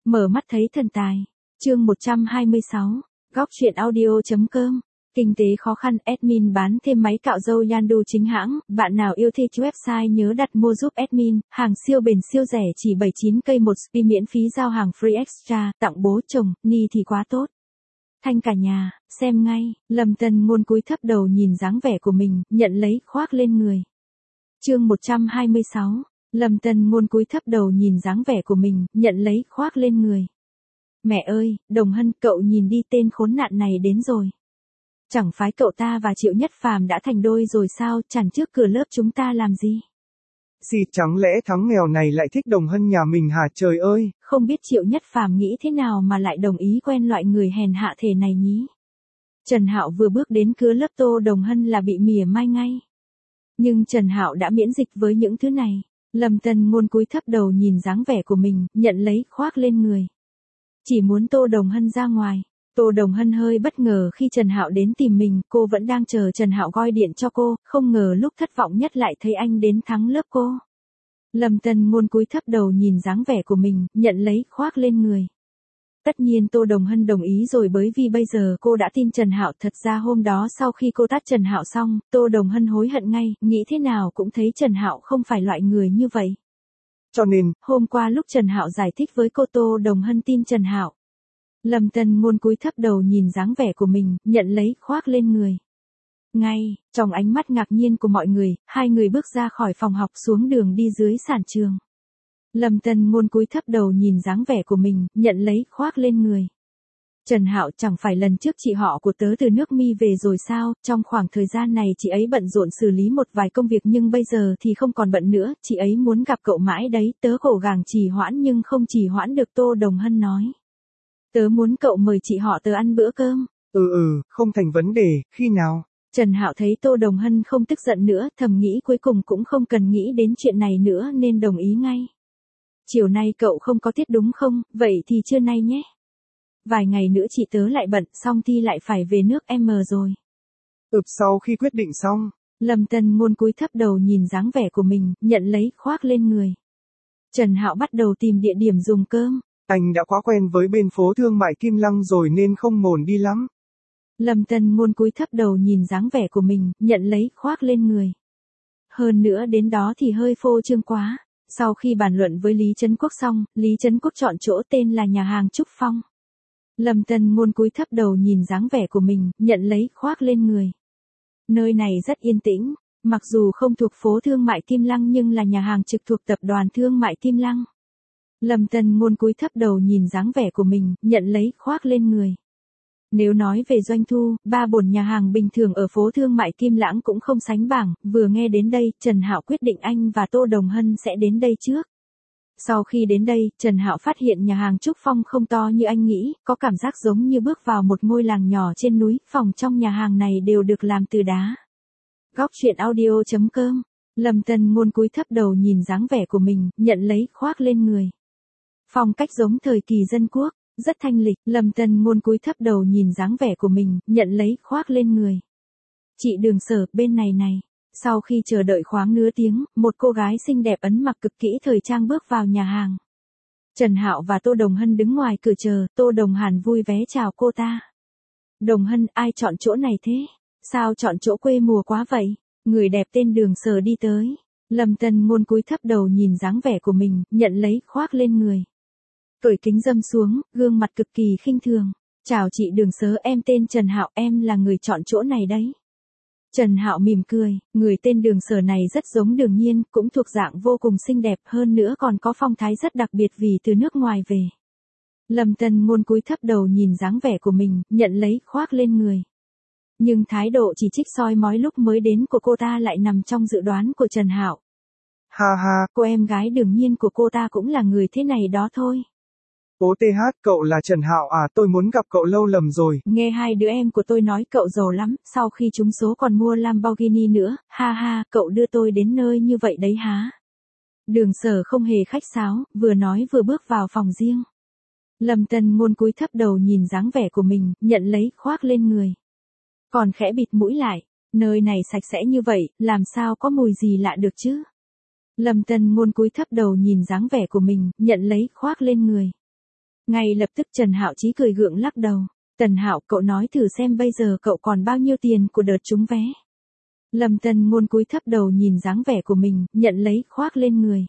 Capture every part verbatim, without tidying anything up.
Mở mắt thấy thần tài. Chương một trăm hai mươi sáu. Góc truyện audio.com. Kinh tế khó khăn, admin bán thêm máy cạo râu Yandu chính hãng, bạn nào yêu thích website nhớ đặt mua giúp admin, hàng siêu bền siêu rẻ chỉ bảy mươi chín cây một spi miễn phí giao hàng free extra, tặng bố chồng, ni thì quá tốt. Thanh cả nhà, xem ngay, Lâm Tân Ngôn cúi thấp đầu nhìn dáng vẻ của mình, nhận lấy khoác lên người. Chương một trăm hai mươi sáu. Lâm Tân Ngôn cúi thấp đầu nhìn dáng vẻ của mình, nhận lấy khoác lên người. Mẹ ơi, Đồng Hân, cậu nhìn đi, tên khốn nạn này đến rồi. Chẳng phải cậu ta và Triệu Nhất Phàm đã thành đôi rồi sao, chằn trước cửa lớp chúng ta làm gì? Gì, chẳng lẽ thằng nghèo này lại thích Đồng Hân nhà mình hả trời ơi? Không biết Triệu Nhất Phàm nghĩ thế nào mà lại đồng ý quen loại người hèn hạ thể này nhí. Trần Hạo vừa bước đến cửa lớp Tô Đồng Hân là bị mỉa mai ngay. Nhưng Trần Hạo đã miễn dịch với những thứ này. Lâm Tân Ngôn cúi thấp đầu nhìn dáng vẻ của mình, nhận lấy khoác lên người. Chỉ muốn Tô Đồng Hân ra ngoài. Tô Đồng Hân hơi bất ngờ khi Trần Hạo đến tìm mình, cô vẫn đang chờ Trần Hạo gọi điện cho cô, không ngờ lúc thất vọng nhất lại thấy anh đến thắng lớp cô. Lâm Tân Ngôn cúi thấp đầu nhìn dáng vẻ của mình, nhận lấy khoác lên người. Tất nhiên Tô Đồng Hân đồng ý rồi, bởi vì bây giờ cô đã tin Trần Hạo. Thật ra hôm đó sau khi cô tát Trần Hạo xong, Tô Đồng Hân hối hận ngay, nghĩ thế nào cũng thấy Trần Hạo không phải loại người như vậy. Cho nên, hôm qua lúc Trần Hạo giải thích với cô, Tô Đồng Hân tin Trần Hạo. Lâm Tân Ngôn cúi thấp đầu nhìn dáng vẻ của mình, nhận lấy khoác lên người. Ngay, trong ánh mắt ngạc nhiên của mọi người, hai người bước ra khỏi phòng học xuống đường đi dưới sàn trường. Lâm Tân Ngôn cúi thấp đầu nhìn dáng vẻ của mình, nhận lấy khoác lên người. Trần Hạo, chẳng phải lần trước chị họ của tớ từ nước Mi về rồi sao, trong khoảng thời gian này chị ấy bận rộn xử lý một vài công việc nhưng bây giờ thì không còn bận nữa, chị ấy muốn gặp cậu mãi đấy, tớ cố gắng trì hoãn nhưng không trì hoãn được, Tô Đồng Hân nói. Tớ muốn cậu mời chị họ tớ ăn bữa cơm. Ừ ừ, không thành vấn đề, khi nào? Trần Hạo thấy Tô Đồng Hân không tức giận nữa, thầm nghĩ cuối cùng cũng không cần nghĩ đến chuyện này nữa nên đồng ý ngay. Chiều nay cậu không có tiết đúng không, vậy thì trưa nay nhé. Vài ngày nữa chị tớ lại bận, xong thi lại phải về nước M rồi. Ừm, sau khi quyết định xong. Lâm Tân Ngôn cúi thấp đầu nhìn dáng vẻ của mình, nhận lấy khoác lên người. Trần Hạo bắt đầu tìm địa điểm dùng cơm. Anh đã quá quen với bên phố thương mại Kim Lăng rồi nên không mồn đi lắm. Lâm Tân Ngôn cúi thấp đầu nhìn dáng vẻ của mình, nhận lấy khoác lên người. Hơn nữa đến đó thì hơi phô trương quá. Sau khi bàn luận với Lý Trấn Quốc xong, Lý Trấn Quốc chọn chỗ tên là nhà hàng Trúc Phong. Lâm Tân Ngôn cúi thấp đầu nhìn dáng vẻ của mình, nhận lấy khoác lên người. Nơi này rất yên tĩnh, mặc dù không thuộc phố thương mại Kim Lăng nhưng là nhà hàng trực thuộc tập đoàn thương mại Kim Lăng. Lâm Tân Ngôn cúi thấp đầu nhìn dáng vẻ của mình, nhận lấy khoác lên người. Nếu nói về doanh thu, ba bổn nhà hàng bình thường ở phố thương mại Kim Lãng cũng không sánh bằng, vừa nghe đến đây, Trần Hạo quyết định anh và Tô Đồng Hân sẽ đến đây trước. Sau khi đến đây, Trần Hạo phát hiện nhà hàng Trúc Phong không to như anh nghĩ, có cảm giác giống như bước vào một ngôi làng nhỏ trên núi, phòng trong nhà hàng này đều được làm từ đá. Góc truyện audio.com. Lâm Tân Ngôn cúi thấp đầu nhìn dáng vẻ của mình, nhận lấy khoác lên người. Phong cách giống thời kỳ dân quốc, rất thanh lịch. Lâm Tân Ngôn cúi thấp đầu nhìn dáng vẻ của mình, nhận lấy khoác lên người. Chị Đường Sở, bên này này. Sau khi chờ đợi khoảng nửa tiếng, một cô gái xinh đẹp ấn mặc cực kỹ thời trang bước vào nhà hàng. Trần Hạo và Tô Đồng Hân đứng ngoài cửa chờ, Tô Đồng Hàn vui vẻ chào cô ta. Đồng Hân, ai chọn chỗ này thế? Sao chọn chỗ quê mùa quá vậy? Người đẹp tên Đường Sở đi tới. Lâm Tân Ngôn cúi thấp đầu nhìn dáng vẻ của mình, nhận lấy khoác lên người. Cởi kính râm xuống, gương mặt cực kỳ khinh thường. Chào chị Đường Sở, em tên Trần Hạo, em là người chọn chỗ này đấy. Trần Hạo mỉm cười, người tên Đường Sở này rất giống Đường Nhiên, cũng thuộc dạng vô cùng xinh đẹp, hơn nữa còn có phong thái rất đặc biệt vì từ nước ngoài về. Lâm Tân Ngôn cúi thấp đầu nhìn dáng vẻ của mình, nhận lấy khoác lên người. Nhưng thái độ chỉ trích soi mói lúc mới đến của cô ta lại nằm trong dự đoán của Trần Hạo. Ha ha, cô em gái Đường Nhiên của cô ta cũng là người thế này đó thôi. Ô tê hát, cậu là Trần Hạo à, tôi muốn gặp cậu lâu lầm rồi. Nghe hai đứa em của tôi nói cậu giàu lắm, sau khi trúng số còn mua Lamborghini nữa, ha ha, cậu đưa tôi đến nơi như vậy đấy hả? Đường Sở không hề khách sáo, vừa nói vừa bước vào phòng riêng. Lâm Tân Ngôn cúi thấp đầu nhìn dáng vẻ của mình, nhận lấy khoác lên người. Còn khẽ bịt mũi lại, nơi này sạch sẽ như vậy, làm sao có mùi gì lạ được chứ? Lâm Tân Ngôn cúi thấp đầu nhìn dáng vẻ của mình, nhận lấy khoác lên người. Ngay lập tức Trần Hạo Chí cười gượng lắc đầu. Tần Hạo, cậu nói thử xem bây giờ cậu còn bao nhiêu tiền của đợt trúng vé. Lâm Tân Ngôn cúi thấp đầu nhìn dáng vẻ của mình, nhận lấy khoác lên người.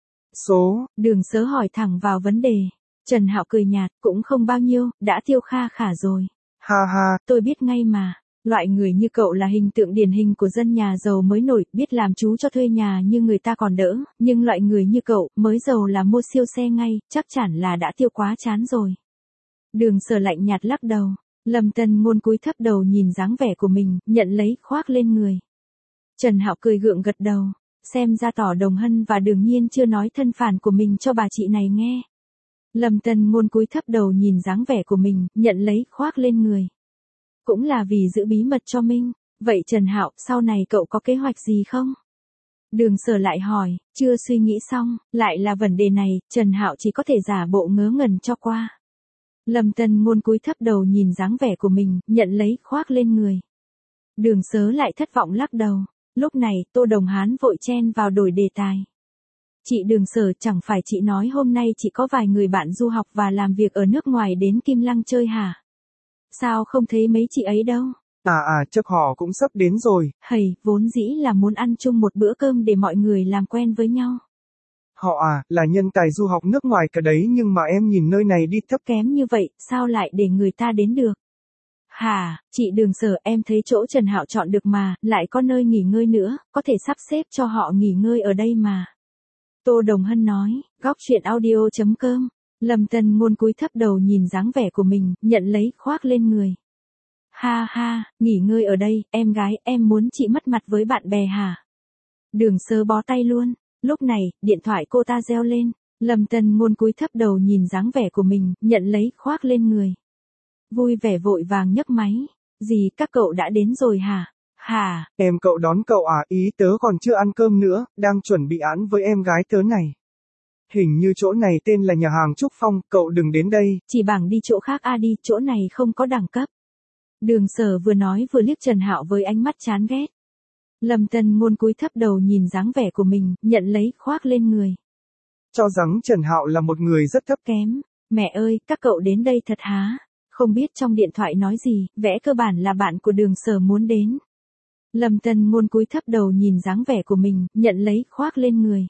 Số, Đường Sớ hỏi thẳng vào vấn đề. Trần Hạo cười nhạt, cũng không bao nhiêu, đã tiêu kha khả rồi. ha ha, Tôi biết ngay mà. Loại người như cậu là hình tượng điển hình của dân nhà giàu mới nổi, biết làm chú cho thuê nhà như người ta còn đỡ, nhưng loại người như cậu, mới giàu là mua siêu xe ngay, chắc chắn là đã tiêu quá chán rồi. Đường Sở lạnh nhạt lắc đầu. Lâm Tân Ngôn cúi thấp đầu nhìn dáng vẻ của mình, nhận lấy khoác lên người. Trần Hạo cười gượng gật đầu, xem ra tỏ Đồng Hân và Đường Nhiên chưa nói thân phản của mình cho bà chị này nghe. Lâm Tân Ngôn cúi thấp đầu nhìn dáng vẻ của mình, nhận lấy khoác lên người. Cũng là vì giữ bí mật cho Minh. Vậy Trần Hạo, sau này cậu có kế hoạch gì không? Đường Sở lại hỏi, chưa suy nghĩ xong, lại là vấn đề này, Trần Hạo chỉ có thể giả bộ ngớ ngẩn cho qua. Lâm Tân Ngôn cúi thấp đầu nhìn dáng vẻ của mình, nhận lấy khoác lên người. Đường Sớ lại thất vọng lắc đầu. Lúc này, Tô Đồng Hán vội chen vào đổi đề tài. Chị Đường Sở, chẳng phải chị nói hôm nay chị có vài người bạn du học và làm việc ở nước ngoài đến Kim Lăng chơi hả? Sao không thấy mấy chị ấy đâu? À à, chắc họ cũng sắp đến rồi. Hầy, vốn dĩ là muốn ăn chung một bữa cơm để mọi người làm quen với nhau. Họ à, là nhân tài du học nước ngoài cả đấy nhưng mà em nhìn nơi này đi thấp kém như vậy, sao lại để người ta đến được? Hả, chị Đường Sở, em thấy chỗ Trần Hạo chọn được mà, lại có nơi nghỉ ngơi nữa, có thể sắp xếp cho họ nghỉ ngơi ở đây mà. Tô Đồng Hân nói, góc chuyện audio chấm com. Lâm Tân Ngôn cúi thấp đầu nhìn dáng vẻ của mình, nhận lấy khoác lên người. Ha ha, nghỉ ngơi ở đây, em gái, em muốn chị mất mặt với bạn bè hả? Đường Sơ bó tay luôn. Lúc này, điện thoại cô ta reo lên. Lâm Tân Ngôn cúi thấp đầu nhìn dáng vẻ của mình, nhận lấy khoác lên người. Vui vẻ vội vàng nhấc máy. Gì, các cậu đã đến rồi hả? Hả? Em cậu đón cậu à, ý tớ còn chưa ăn cơm nữa, đang chuẩn bị án với em gái tớ này. Hình như chỗ này tên là nhà hàng Trúc Phong, cậu đừng đến đây. Chỉ bằng đi chỗ khác a đi, chỗ này không có đẳng cấp. Đường Sở vừa nói vừa liếc Trần Hạo với ánh mắt chán ghét. Lâm Tân Ngôn cúi thấp đầu nhìn dáng vẻ của mình, nhận lấy khoác lên người. Cho rằng Trần Hạo là một người rất thấp kém. Mẹ ơi, các cậu đến đây thật há? Không biết trong điện thoại nói gì, vẽ cơ bản là bạn của Đường Sở muốn đến. Lâm Tân Ngôn cúi thấp đầu nhìn dáng vẻ của mình, nhận lấy khoác lên người.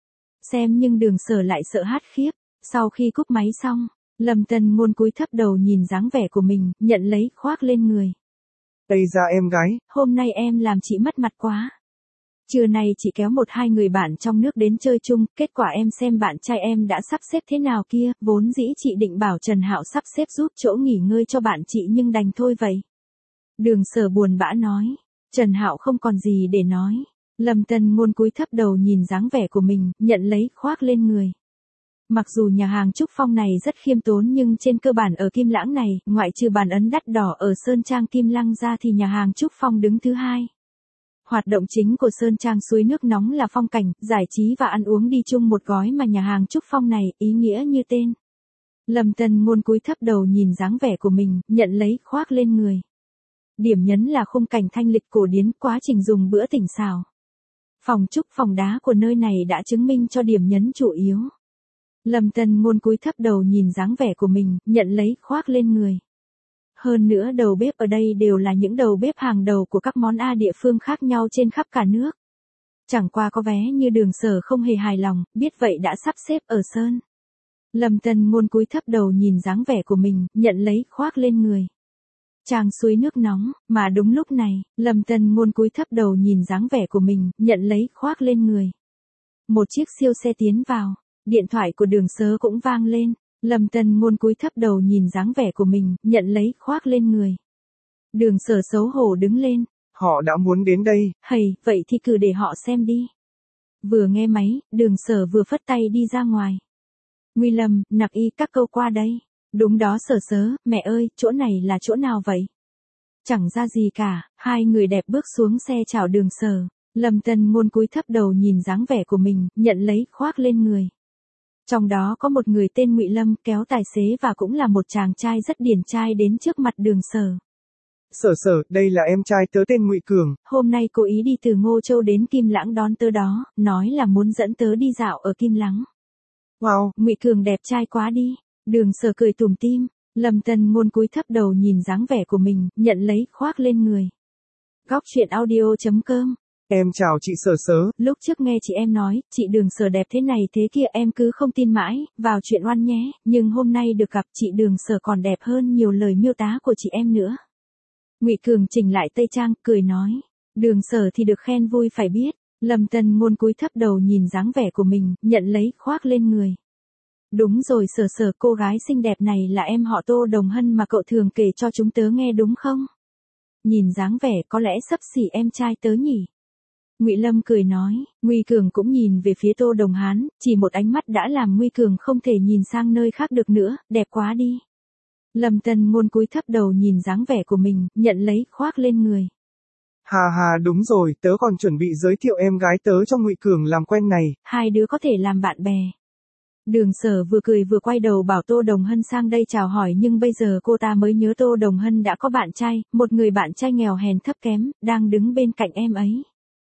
Xem nhưng Đường Sở lại sợ hát khiếp. Sau khi cúp máy xong, Lâm Tân Ngôn cúi thấp đầu nhìn dáng vẻ của mình, nhận lấy khoác lên người. Ây ra em gái, hôm nay em làm chị mất mặt quá. Trưa nay chị kéo một hai người bạn trong nước đến chơi chung, kết quả em xem bạn trai em đã sắp xếp thế nào kia, vốn dĩ chị định bảo Trần Hạo sắp xếp giúp chỗ nghỉ ngơi cho bạn chị nhưng đành thôi vậy. Đường Sở buồn bã nói, Trần Hạo không còn gì để nói. Lâm Tân Ngôn cúi thấp đầu nhìn dáng vẻ của mình, nhận lấy khoác lên người. Mặc dù nhà hàng Trúc Phong này rất khiêm tốn nhưng trên cơ bản ở Kim Lãng này, ngoại trừ bàn ấn đắt đỏ ở Sơn Trang Kim Lăng ra thì nhà hàng Trúc Phong đứng thứ hai. Hoạt động chính của Sơn Trang suối nước nóng là phong cảnh, giải trí và ăn uống đi chung một gói mà nhà hàng Trúc Phong này ý nghĩa như tên. Lâm Tân Ngôn cúi thấp đầu nhìn dáng vẻ của mình, nhận lấy khoác lên người. Điểm nhấn là khung cảnh thanh lịch cổ điển, quá trình dùng bữa tỉnh xào. Phòng trúc phòng đá của nơi này đã chứng minh cho điểm nhấn chủ yếu. Lâm Tân Ngôn cúi thấp đầu nhìn dáng vẻ của mình, nhận lấy khoác lên người. Hơn nữa đầu bếp ở đây đều là những đầu bếp hàng đầu của các món A địa phương khác nhau trên khắp cả nước. Chẳng qua có vé như Đường Sở không hề hài lòng, biết vậy đã sắp xếp ở Sơn. Lâm Tân Ngôn cúi thấp đầu nhìn dáng vẻ của mình, nhận lấy khoác lên người. Trang suối nước nóng, mà đúng lúc này, Lâm Tân Ngôn cúi thấp đầu nhìn dáng vẻ của mình, nhận lấy khoác lên người. Một chiếc siêu xe tiến vào, điện thoại của Đường Sớ cũng vang lên. Lâm Tân Ngôn cúi thấp đầu nhìn dáng vẻ của mình, nhận lấy khoác lên người. Đường Sở xấu hổ đứng lên. Họ đã muốn đến đây. Hầy, vậy thì cứ để họ xem đi. Vừa nghe máy, Đường Sở vừa phất tay đi ra ngoài. Nguy Lâm, Nặc Y, các câu qua đây. Đúng đó Sở Sớ, mẹ ơi, chỗ này là chỗ nào vậy? Chẳng ra gì cả, hai người đẹp bước xuống xe chào Đường Sở. Lâm Tân Ngôn cúi thấp đầu nhìn dáng vẻ của mình, nhận lấy khoác lên người. Trong đó có một người tên Ngụy Lâm kéo tài xế và cũng là một chàng trai rất điển trai đến trước mặt Đường Sở. Sở Sở, đây là em trai tớ tên Ngụy Cường. Hôm nay cô ý đi từ Ngô Châu đến Kim Lãng đón tớ đó, nói là muốn dẫn tớ đi dạo ở Kim Lãng. Wow, Ngụy Cường đẹp trai quá đi. Đường Sở cười tủm tỉm, Lâm Tân Ngôn cúi thấp đầu nhìn dáng vẻ của mình, nhận lấy khoác lên người. Góc truyện audio chấm com. Em chào chị Sở Sớ. Lúc trước nghe chị em nói, chị Đường Sở đẹp thế này thế kia em cứ không tin mãi, vào chuyện oan nhé, nhưng hôm nay được gặp chị Đường Sở còn đẹp hơn nhiều lời miêu tả của chị em nữa. Ngụy Cường chỉnh lại tây trang, cười nói, Đường Sở thì được khen vui phải biết. Lâm Tân Ngôn cúi thấp đầu nhìn dáng vẻ của mình, nhận lấy khoác lên người. Đúng rồi Sở Sở, cô gái xinh đẹp này là em họ Tô Đồng Hân mà cậu thường kể cho chúng tớ nghe đúng không? Nhìn dáng vẻ có lẽ xấp xỉ em trai tớ nhỉ? Ngụy Lâm cười nói, Ngụy Cường cũng nhìn về phía Tô Đồng Hán, chỉ một ánh mắt đã làm Ngụy Cường không thể nhìn sang nơi khác được nữa, đẹp quá đi. Lâm Tân Ngôn cúi thấp đầu nhìn dáng vẻ của mình, nhận lấy khoác lên người. Hà hà đúng rồi, tớ còn chuẩn bị giới thiệu em gái tớ cho Ngụy Cường làm quen này. Hai đứa có thể làm bạn bè. Đường Sở vừa cười vừa quay đầu bảo Tô Đồng Hân sang đây chào hỏi, nhưng bây giờ cô ta mới nhớ Tô Đồng Hân đã có bạn trai, một người bạn trai nghèo hèn thấp kém, đang đứng bên cạnh em ấy.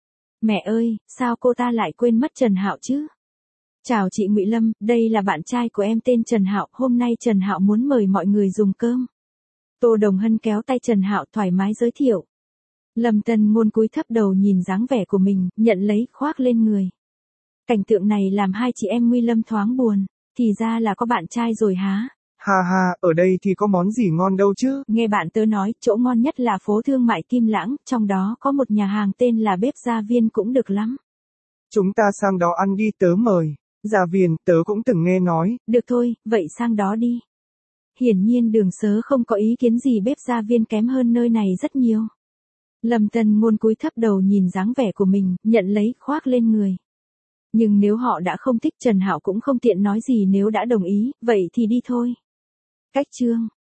Mẹ ơi, sao cô ta lại quên mất Trần Hạo chứ? Chào chị Ngụy Lâm, đây là bạn trai của em tên Trần Hạo, hôm nay Trần Hạo muốn mời mọi người dùng cơm. Tô Đồng Hân kéo tay Trần Hạo thoải mái giới thiệu. Lâm Tân Ngôn cúi thấp đầu nhìn dáng vẻ của mình, nhận lấy khoác lên người. Cảnh tượng này làm hai chị em Ngụy Lâm thoáng buồn, thì ra là có bạn trai rồi hả? Ha ha, ở đây thì có món gì ngon đâu chứ? Nghe bạn tớ nói, chỗ ngon nhất là phố thương mại Kim Lãng, trong đó có một nhà hàng tên là Bếp Gia Viên cũng được lắm. Chúng ta sang đó ăn đi, tớ mời. Gia Viên, tớ cũng từng nghe nói. Được thôi, vậy sang đó đi. Hiển nhiên Đường Sớ không có ý kiến gì, Bếp Gia Viên kém hơn nơi này rất nhiều. Lâm Tân Ngôn cúi thấp đầu nhìn dáng vẻ của mình, nhận lấy khoác lên người. Nhưng nếu họ đã không thích Trần Hạo cũng không tiện nói gì, nếu đã đồng ý, vậy thì đi thôi. Cách chương